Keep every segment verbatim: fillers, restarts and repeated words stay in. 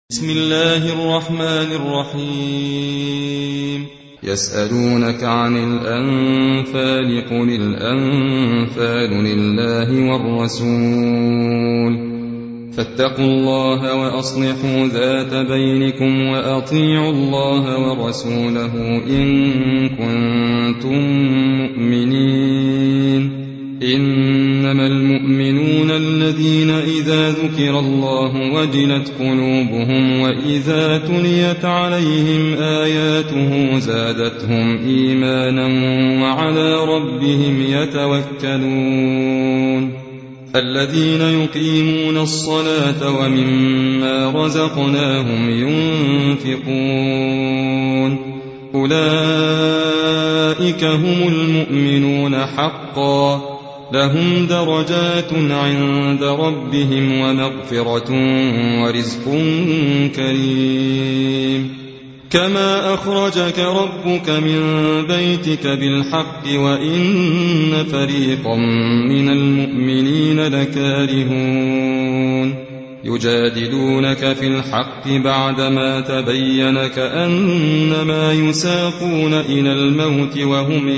بسم الله الرحمن الرحيم يسألونك عن الأنفال قل الأنفال لله والرسول فاتقوا الله وأصلحوا ذات بينكم وأطيعوا الله ورسوله إن كنتم مؤمنين إنما المؤمنون الذين إذا ذكر الله وجلت قلوبهم وإذا تليت عليهم آياته زادتهم إيمانا وعلى ربهم يتوكلون الذين يقيمون الصلاة ومما رزقناهم ينفقون أولئك هم المؤمنون حقا لهم درجات عند ربهم ومغفرة ورزق كريم كما أخرجك ربك من بيتك بالحق وإن فريقا من المؤمنين لكارهون يجادلونك في الحق بعدما تبين كأنما يساقون إلى الموت وهم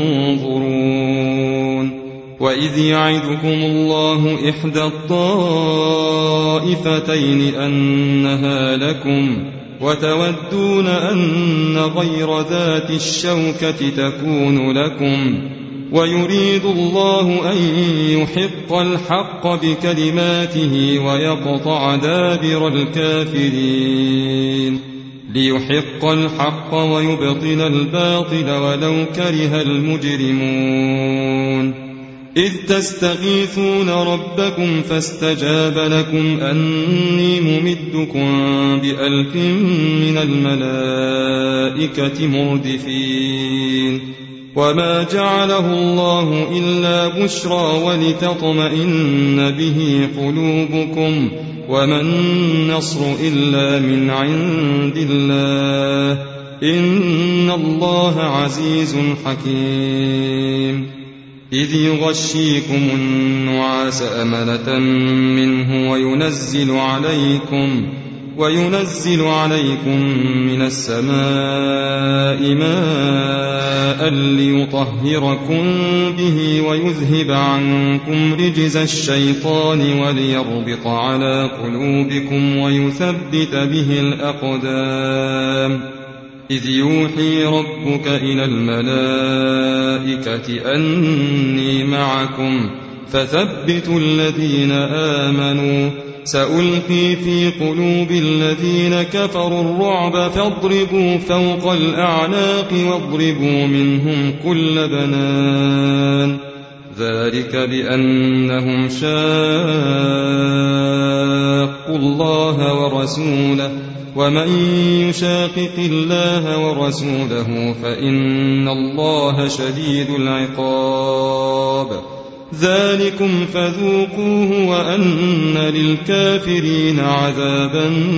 ينظرون وإذ يعدكم الله إحدى الطائفتين أنها لكم وتودون أن غير ذات الشوكة تكون لكم ويريد الله أن يحق الحق بكلماته ويقطع دابر الكافرين ليحق الحق ويبطل الباطل ولو كره المجرمون إذ تستغيثون ربكم فاستجاب لكم أني ممدكم بألف من الملائكة مردفين وما جعله الله إلا بشرى ولتطمئن به قلوبكم وما النصر إلا من عند الله إن الله عزيز حكيم إذ يغشيكم النعاس أمنة منه وينزل عليكم وينزل عليكم من السماء ماء ليطهركم به ويذهب عنكم رجز الشيطان وليربط على قلوبكم ويثبت به الأقدام إذ يوحي ربك إلى الملائكة أني معكم فثبتوا الذين آمنوا سألقي في قلوب الذين كفروا الرعب فاضربوا فوق الأعناق واضربوا منهم كل بنان ذلك بأنهم شاقوا الله ورسوله ومن يشاقق الله ورسوله فإن الله شديد العقاب ذلكم فذوقوه وأن للكافرين عذاب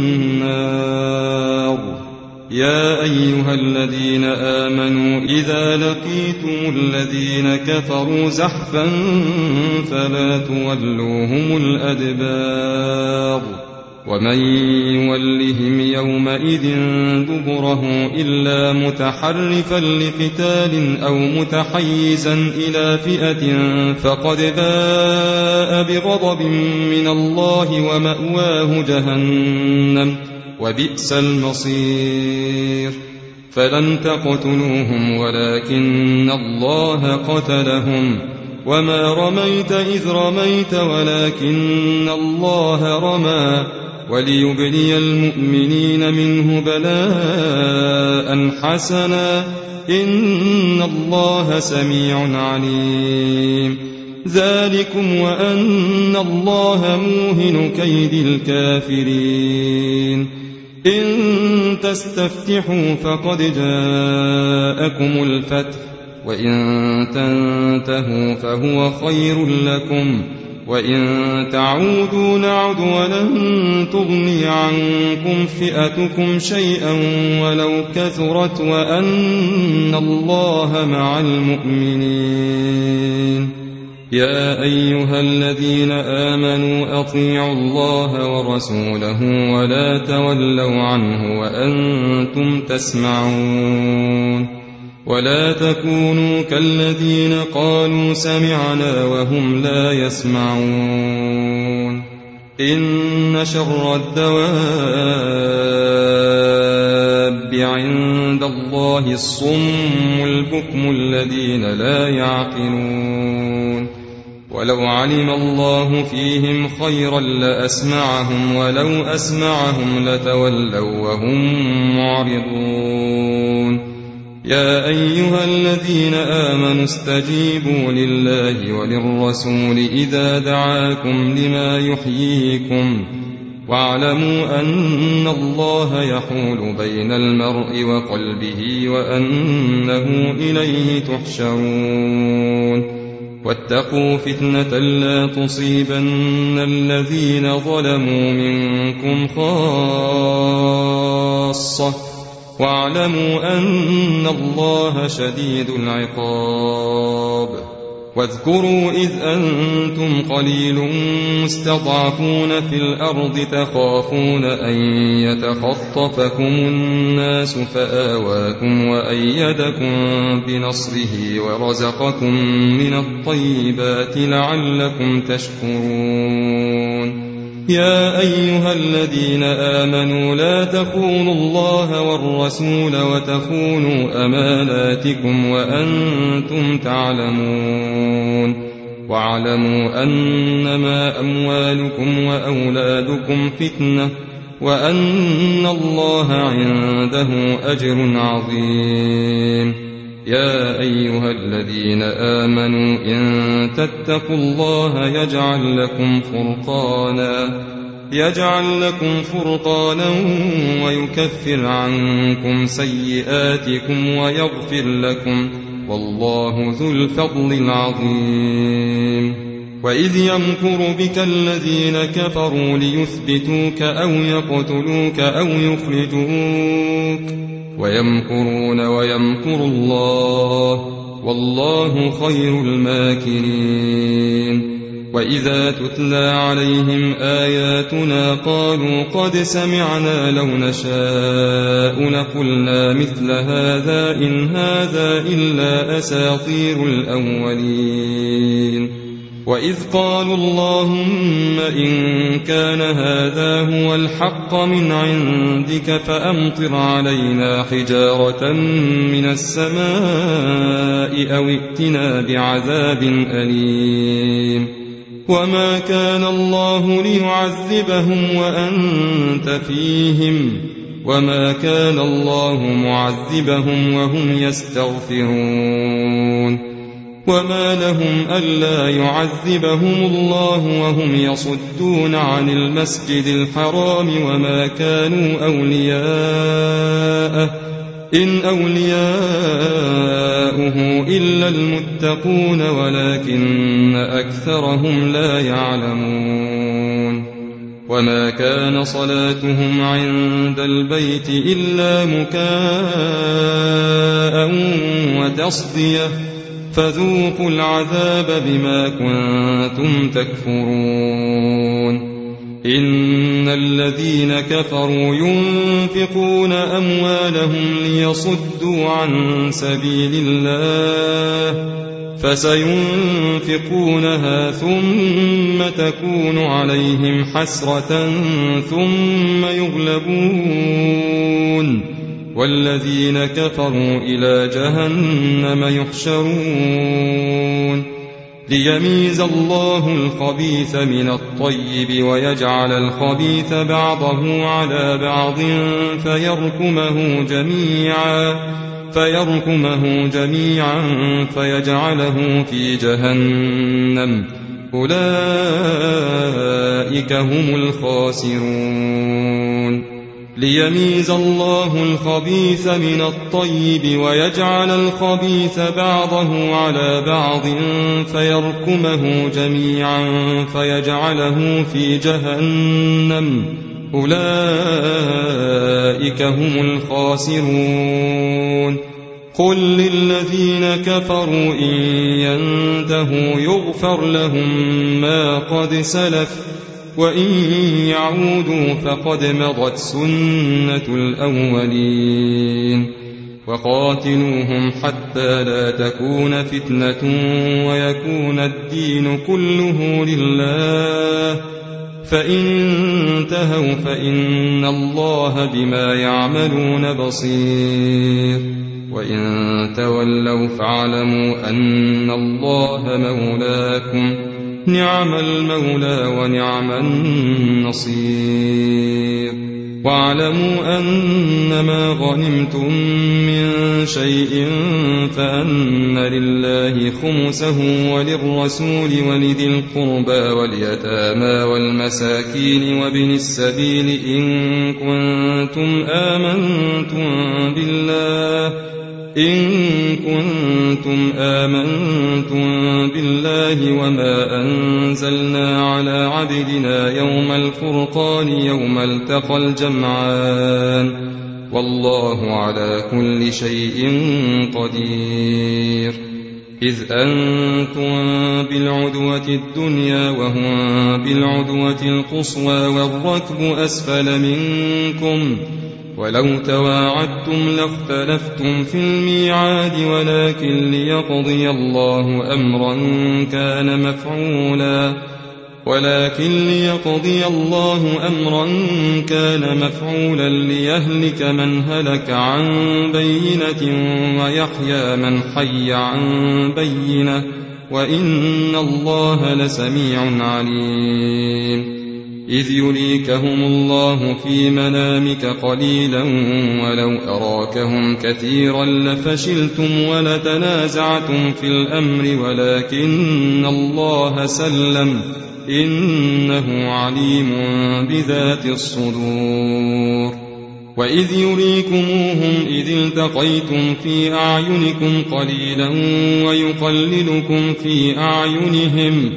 النار يا أيها الذين آمنوا إذا لقيتم الذين كفروا زحفا فلا تولوهم الأدبار ومن يولهم يومئذ دبره إلا متحرفا لقتال أو متحيزا إلى فئة فقد باء بغضب من الله ومأواه جهنم وبئس المصير فلم تقتلوهم ولكن الله قتلهم وما رميت إذ رميت ولكن الله رمى وليبلي المؤمنين منه بلاء حسنا إن الله سميع عليم ذلكم وأن الله موهن كيد الكافرين إن تستفتحوا فقد جاءكم الفتح وإن تنتهوا فهو خير لكم وإن تعودوا نعد ولن تغني عنكم فئتكم شيئا ولو كثرت وأن الله مع المؤمنين يا أيها الذين آمنوا أطيعوا الله ورسوله ولا تولوا عنه وأنتم تسمعون ولا تكونوا كالذين قالوا سمعنا وهم لا يسمعون إن شر الدواب عند الله الصم البكم الذين لا يعقلون ولو علم الله فيهم خيرا لأسمعهم ولو أسمعهم لتولوا وهم معرضون يا أيها الذين آمنوا استجيبوا لله وللرسول إذا دعاكم لما يحييكم واعلموا أن الله يحول بين المرء وقلبه وأنه إليه تحشرون واتقوا فتنة لا تصيبن الذين ظلموا منكم خاصة واعلموا أن الله شديد العقاب واذكروا إذ أنتم قليل مستضعفون في الأرض تخافون أن يتخطفكم الناس فآواكم وأيدكم بنصره ورزقكم من الطيبات لعلكم تشكرون يا أيها الذين آمنوا لا تخونوا الله والرسول وتخونوا أماناتكم وأنتم تعلمون واعلموا أنما أموالكم وأولادكم فتنة وأن الله عنده أجر عظيم يا أيها الذين آمنوا إن تتقوا الله يجعل لكم فرقانا يجعل لكم فرقانا ويكفر عنكم سيئاتكم ويغفر لكم والله ذو الفضل العظيم وإذ يمكر بك الذين كفروا ليثبتوك أو يقتلوك أو يخرجوك ويمكرون ويمكر الله والله خير الماكرين وإذا تتلى عليهم آياتنا قالوا قد سمعنا لو نشاء لقلنا مثل هذا إن هذا إلا أساطير الأولين وإذ قالوا اللهم إن كان هذا هو الحق من عندك فأمطر علينا حجارة من السماء أو ائتنا بعذاب أليم وما كان الله ليعذبهم وأنت فيهم وما كان الله معذبهم وهم يستغفرون وما لهم ألا يعذبهم الله وهم يصدون عن المسجد الحرام وما كانوا أولياءه إن أولياؤه إلا المتقون ولكن أكثرهم لا يعلمون وما كان صلاتهم عند البيت إلا مكاء وتصدية فذوقوا العذاب بما كنتم تكفرون إن الذين كفروا ينفقون أموالهم ليصدوا عن سبيل الله فسينفقونها ثم تكون عليهم حسرة ثم يغلبون والذين كفروا إلى جهنم يحشرون ليميز الله الخبيث من الطيب ويجعل الخبيث بعضه على بعض فيركمه جميعا فيركمه جميعا فيجعله في جهنم أولئك هم الخاسرون ليميز الله الخبيث من الطيب ويجعل الخبيث بعضه على بعض فيركمه جميعا فيجعله في جهنم أولئك هم الخاسرون قل للذين كفروا إن ينتهوا يغفر لهم ما قد سلف وإن يعودوا فقد مضت سنة الأولين وقاتلوهم حتى لا تكون فتنة ويكون الدين كله لله فإن انتهوا فإن الله بما يعملون بصير وإن تولوا فاعلموا أن الله مولاكم نعم المولى ونعم النصير واعلموا أنما غنمتم من شيء فأن لله خمسه وللرسول ولذي القربى واليتامى والمساكين وابن السبيل إن كنتم آمنتم بالله إن كنتم آمنتم بالله وما أنزلنا على عبدنا يوم الفرقان يوم التقى الجمعان والله على كل شيء قدير إذ أنتم بالعدوة الدنيا وهم بالعدوة القصوى والركب أسفل منكم ولو تواعدتم لاختلفتم في الميعاد ولكن ليقضي الله أمرا كان مفعولا ولكن ليقضي الله أمرا كان مفعولا ليهلك من هلك عن بينة ويحيى من حي عن بينة وإن الله لسميع عليم إذ يريكهم الله في منامك قليلا ولو أراكهم كثيرا لفشلتم ولتنازعتم في الأمر ولكن الله سلم إنه عليم بذات الصدور وإذ يريكموهم إذ التقيتم في أعينكم قليلا ويقللكم في أعينهم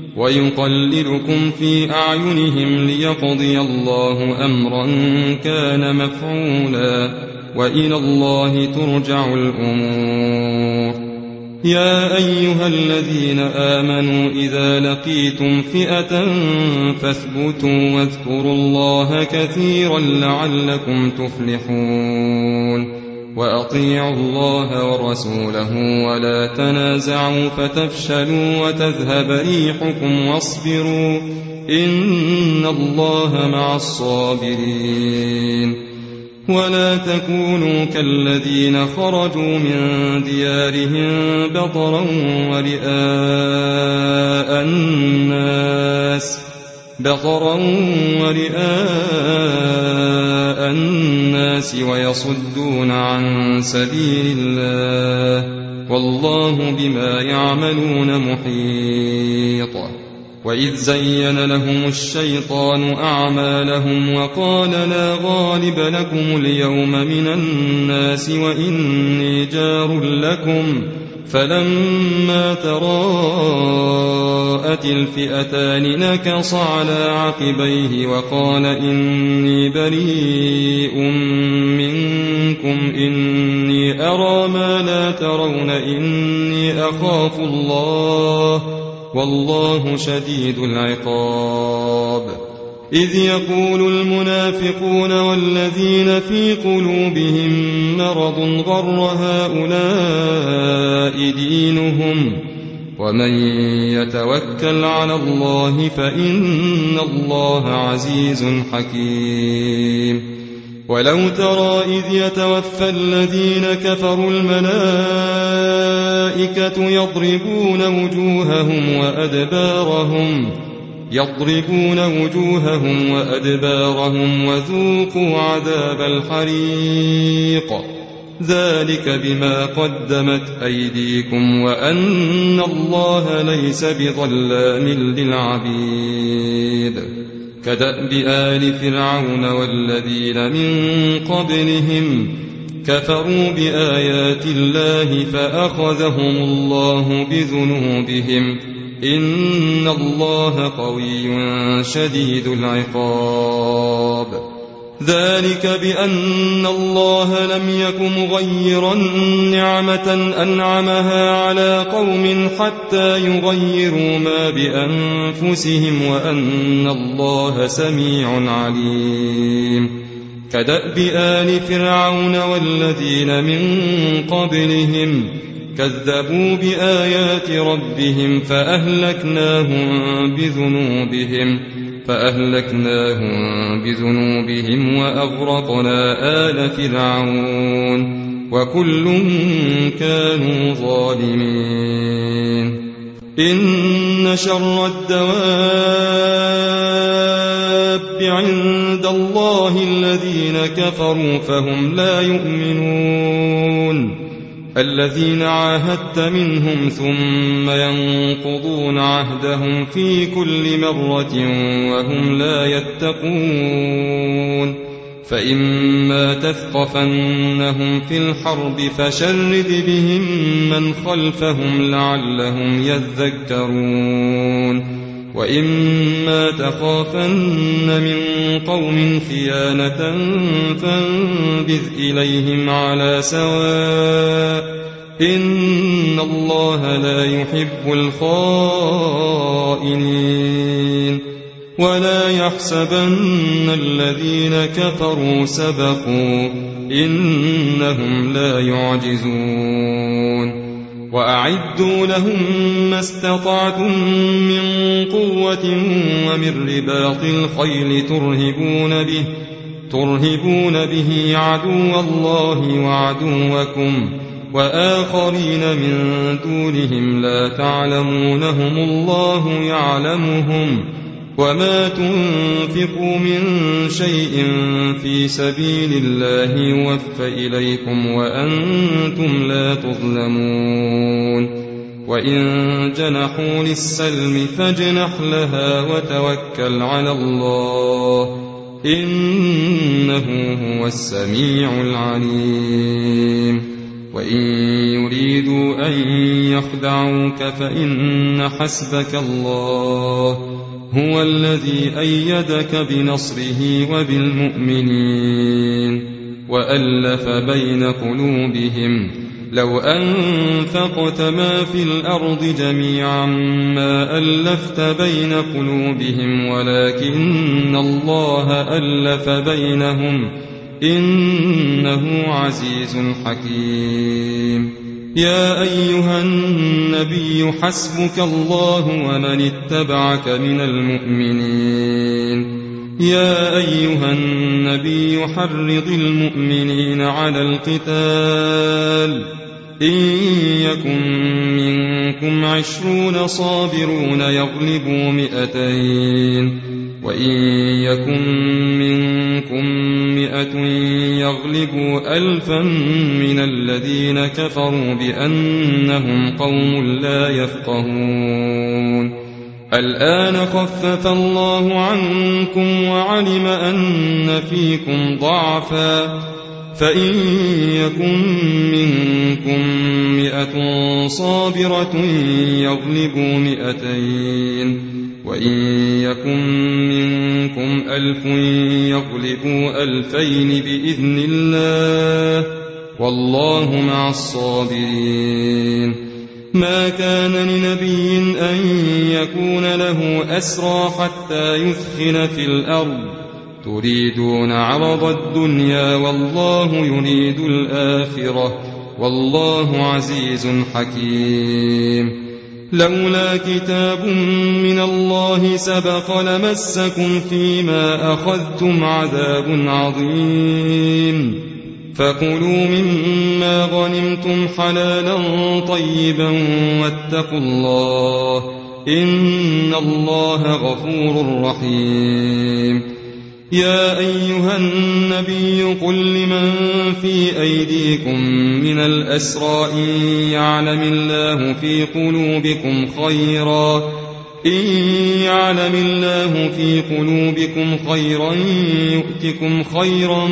ويقللكم في أعينهم ليقضي الله أمرا كان مفعولا وإلى الله ترجع الأمور يا أيها الذين آمنوا إذا لقيتم فئة فاثبتوا واذكروا الله كثيرا لعلكم تفلحون وأطيعوا الله ورسوله ولا تنازعوا فتفشلوا وتذهب ريحكم واصبروا إن الله مع الصابرين ولا تكونوا كالذين خرجوا من ديارهم بطرا ورئاء الناس بطرا ورئاء الناس ويصدون عن سبيل الله والله بما يعملون محيط وإذ زين لهم الشيطان أعمالهم وقال لا غالب لكم اليوم من الناس وإني جار لكم فلما تراءت الفئتان نكص على عقبيه وقال إني بريء منكم إني أرى ما لا ترون إني أخاف الله والله شديد العقاب إذ يقول المنافقون والذين في قلوبهم مرض غر هؤلاء دينهم ومن يتوكل على الله فإن الله عزيز حكيم ولو ترى إذ يتوفى الذين كفروا الملائكة يضربون وجوههم وأدبارهم يضربون وجوههم وأدبارهم وذوقوا عذاب الحريق ذلك بما قدمت أيديكم وأن الله ليس بظلام للعبيد كدأب آل فرعون والذين من قبلهم كفروا بآيات الله فأخذهم الله بذنوبهم إن الله قوي شديد العقاب ذلك بأن الله لم يك مغيرا نعمة أنعمها على قوم حتى يغيروا ما بأنفسهم وأن الله سميع عليم. كدأب آل فرعون والذين من قبلهم كذبوا بآيات ربهم فأهلكناهم بذنوبهم فأهلكناهم بذنوبهم وأغرقنا آل فرعون وكل كانوا ظالمين. إن شر الدواب عند الله الذين كفروا فهم لا يؤمنون الذين عاهدت منهم ثم ينقضون عهدهم في كل مرة وهم لا يتقون. فإما تثقفنهم في الحرب فشرد بهم من خلفهم لعلهم يذكرون. وإما تخافن من قوم خيانة فانبذ إليهم على سواء إن الله لا يحب الخائنين. ولا يحسبن الذين كفروا سبقوا إنهم لا يعجزون. وأعدوا لهم ما استطعتم من قوة ومن رباط الخيل ترهبون به ترهبون به عدو الله وعدوكم وآخرين من دونهم لا تعلمونهم الله يعلمهم. وما تنفقوا من شيء في سبيل الله يوفى إليكم وأنتم لا تظلمون. وإن جنحوا للسلم فاجنح لها وتوكل على الله إنه هو السميع العليم. وإن يريدوا أن يخدعوك فإن حسبك الله هو الذي أيدك بنصره وبالمؤمنين وألف بين قلوبهم لو أنفقت ما في الأرض جميعا ما ألفت بين قلوبهم ولكن الله ألف بينهم إنه عزيز حكيم. يا أيها النبي حسبك الله ومن اتبعك من المؤمنين. يا أيها النبي حرض المؤمنين على القتال إن يكن منكم عشرون صابرون يغلبوا مئتين وإن يكن منكم مئة يغلبوا ألفا من الذين كفروا بأنهم قوم لا يفقهون. الآن خفف الله عنكم وعلم أن فيكم ضعفا فإن يكن منكم مئة صابرة يغلبوا مئتين وإن يكن منكم ألف يغلبوا ألفين بإذن الله والله مع الصابرين. ما كان لنبي أن يكون له أسرى حتى يثخن في الأرض تريدون عرض الدنيا والله يريد الآخرة والله عزيز حكيم. لولا كتاب من الله سبق لمسكم فيما أخذتم عذاب عظيم. فكلوا مما غنمتم حلالا طيبا واتقوا الله إن الله غفور رحيم. يا أيها النبي قل لمن في أيديكم من الأسرى إن يعلم الله في قلوبكم خيرا إن يعلم الله في قلوبكم خيرا يؤتكم خيرا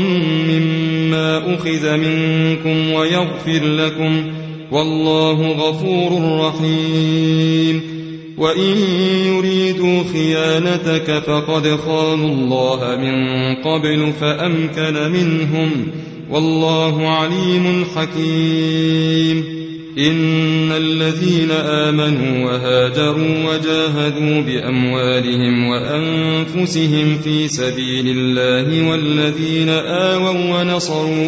مما أخذ منكم ويغفر لكم والله غفور رحيم. وإن يريدوا خيانتك فقد خانوا الله من قبل فأمكن منهم والله عليم حكيم إن الذين آمنوا وهاجروا وجاهدوا بأموالهم وأنفسهم في سبيل الله والذين آووا ونصروا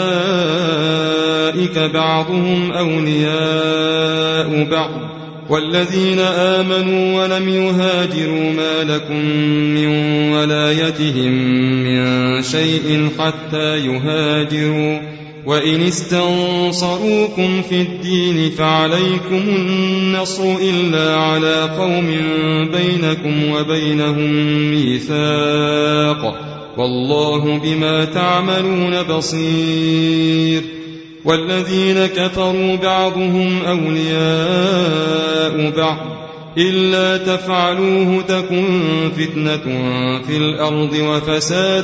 أولئك بعضهم أولياء بعض والذين آمنوا ولم يهاجروا ما لكم من ولايتهم من شيء حتى يهاجروا وإن استنصروكم في الدين فعليكم النصر إلا على قوم بينكم وبينهم ميثاق والله بما تعملون بصير والذين كفروا بعضهم أولياء بعض إلا تفعلوه تكن فتنة في الأرض وفساد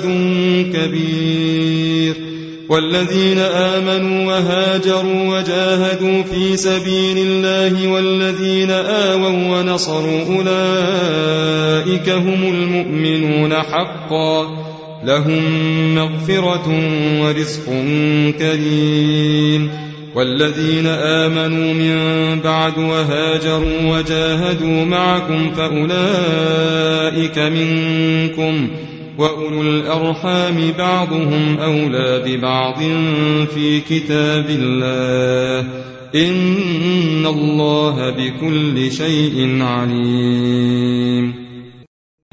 كبير والذين آمنوا وهاجروا وجاهدوا في سبيل الله والذين آووا ونصروا أولئك هم المؤمنون حقا لهم مغفرة ورزق كريم والذين آمنوا من بعد وهاجروا وجاهدوا معكم فأولئك منكم وأولو الأرحام بعضهم أولى ببعض في كتاب الله إن الله بكل شيء عليم